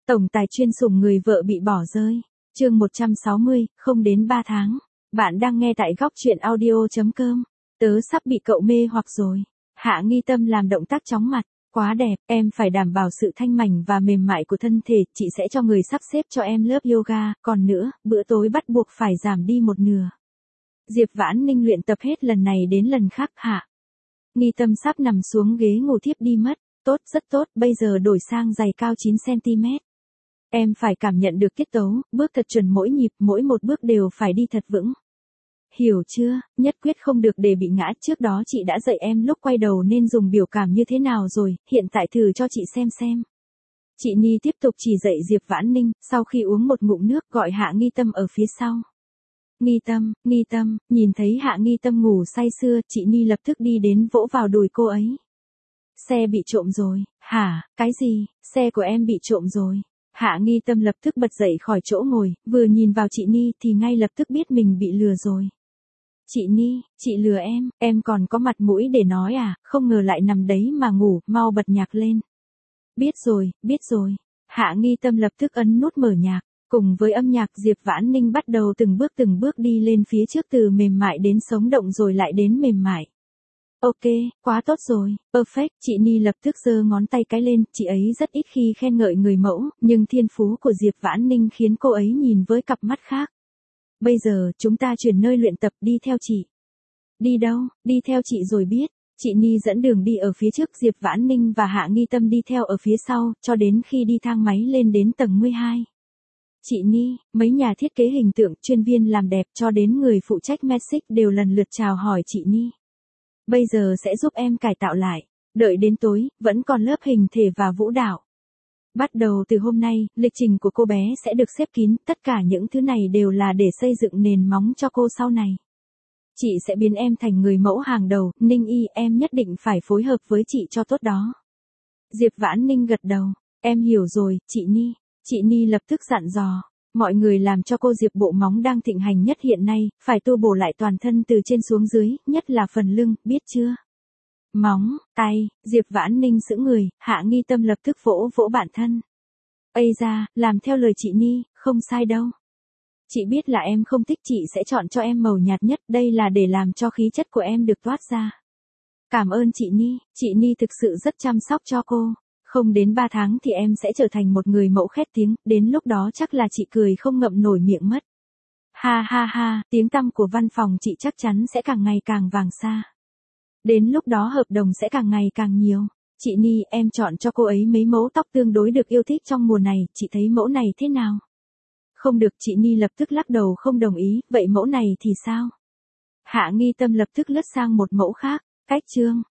Tổng tài chuyên sủng người vợ bị bỏ rơi. Chương 160, không đến 3 tháng. Bạn đang nghe tại góc truyện audio.com. Tớ sắp bị cậu mê hoặc rồi. Hạ Nghi Tâm làm động tác chóng mặt. Quá đẹp, em phải đảm bảo sự thanh mảnh và mềm mại của thân thể, chị sẽ cho người sắp xếp cho em lớp yoga, còn nữa, bữa tối bắt buộc phải giảm đi một nửa. Diệp Vãn Ninh luyện tập hết lần này đến lần khác. Hạ Nghi Tâm sắp nằm xuống ghế ngủ thiếp đi mất. Tốt, rất tốt, bây giờ đổi sang giày cao 9cm. Em phải cảm nhận được tiết tấu, bước thật chuẩn mỗi nhịp, mỗi một bước đều phải đi thật vững. Hiểu chưa, nhất quyết không được để bị ngã. Trước đó chị đã dạy em lúc quay đầu nên dùng biểu cảm như thế nào rồi, hiện tại thử cho chị xem. Chị Ni tiếp tục chỉ dạy Diệp Vãn Ninh, sau khi uống một ngụm nước gọi Hạ Nghi Tâm ở phía sau. Nghi Tâm, nhìn thấy Hạ Nghi Tâm ngủ say sưa, chị Ni lập tức đi đến vỗ vào đùi cô ấy. Xe bị trộm rồi. Hả, cái gì, xe của em bị trộm rồi. Hạ Nghi Tâm lập tức bật dậy khỏi chỗ ngồi, vừa nhìn vào chị Ni thì ngay lập tức biết mình bị lừa rồi. Chị Ni, chị lừa em còn có mặt mũi để nói à, không ngờ lại nằm đấy mà ngủ, mau bật nhạc lên. Biết rồi. Hạ Nghi Tâm lập tức ấn nút mở nhạc, cùng với âm nhạc Diệp Vãn Ninh bắt đầu từng bước đi lên phía trước từ mềm mại đến sống động rồi lại đến mềm mại. Ok, quá tốt rồi, perfect, chị Ni lập tức giơ ngón tay cái lên, chị ấy rất ít khi khen ngợi người mẫu, nhưng thiên phú của Diệp Vãn Ninh khiến cô ấy nhìn với cặp mắt khác. Bây giờ, chúng ta chuyển nơi luyện tập, đi theo chị. Đi đâu, đi theo chị rồi biết. Chị Ni dẫn đường đi ở phía trước, Diệp Vãn Ninh và Hạ Nghi Tâm đi theo ở phía sau, cho đến khi đi thang máy lên đến tầng 12. Chị Ni, mấy nhà thiết kế hình tượng, chuyên viên làm đẹp cho đến người phụ trách make đều lần lượt chào hỏi chị Ni. Bây giờ sẽ giúp em cải tạo lại. Đợi đến tối, vẫn còn lớp hình thể và vũ đạo. Bắt đầu từ hôm nay, lịch trình của cô bé sẽ được xếp kín, tất cả những thứ này đều là để xây dựng nền móng cho cô sau này. Chị sẽ biến em thành người mẫu hàng đầu, Ninh Y, em nhất định phải phối hợp với chị cho tốt đó. Diệp Vãn Ninh gật đầu, em hiểu rồi, chị Ni. Chị Ni lập tức dặn dò. Mọi người làm cho cô Diệp bộ móng đang thịnh hành nhất hiện nay, phải tu bổ lại toàn thân từ trên xuống dưới, nhất là phần lưng, biết chưa? Móng, tay, Diệp Vãn Ninh sững người, Hạ Nghi Tâm lập tức vỗ bản thân. Ây da, làm theo lời chị Ni, không sai đâu. Chị biết là em không thích, chị sẽ chọn cho em màu nhạt nhất, đây là để làm cho khí chất của em được toát ra. Cảm ơn chị Ni thực sự rất chăm sóc cho cô. Không đến 3 tháng thì em sẽ trở thành một người mẫu khét tiếng, đến lúc đó chắc là chị cười không ngậm nổi miệng mất. Ha, tiếng tăm của văn phòng chị chắc chắn sẽ càng ngày càng vàng xa. Đến lúc đó hợp đồng sẽ càng ngày càng nhiều. Chị Ni, em chọn cho cô ấy mấy mẫu tóc tương đối được yêu thích trong mùa này, chị thấy mẫu này thế nào? Không được, chị Ni lập tức lắc đầu không đồng ý, vậy mẫu này thì sao? Hạ Nghi Tâm lập tức lướt sang một mẫu khác, cách chương.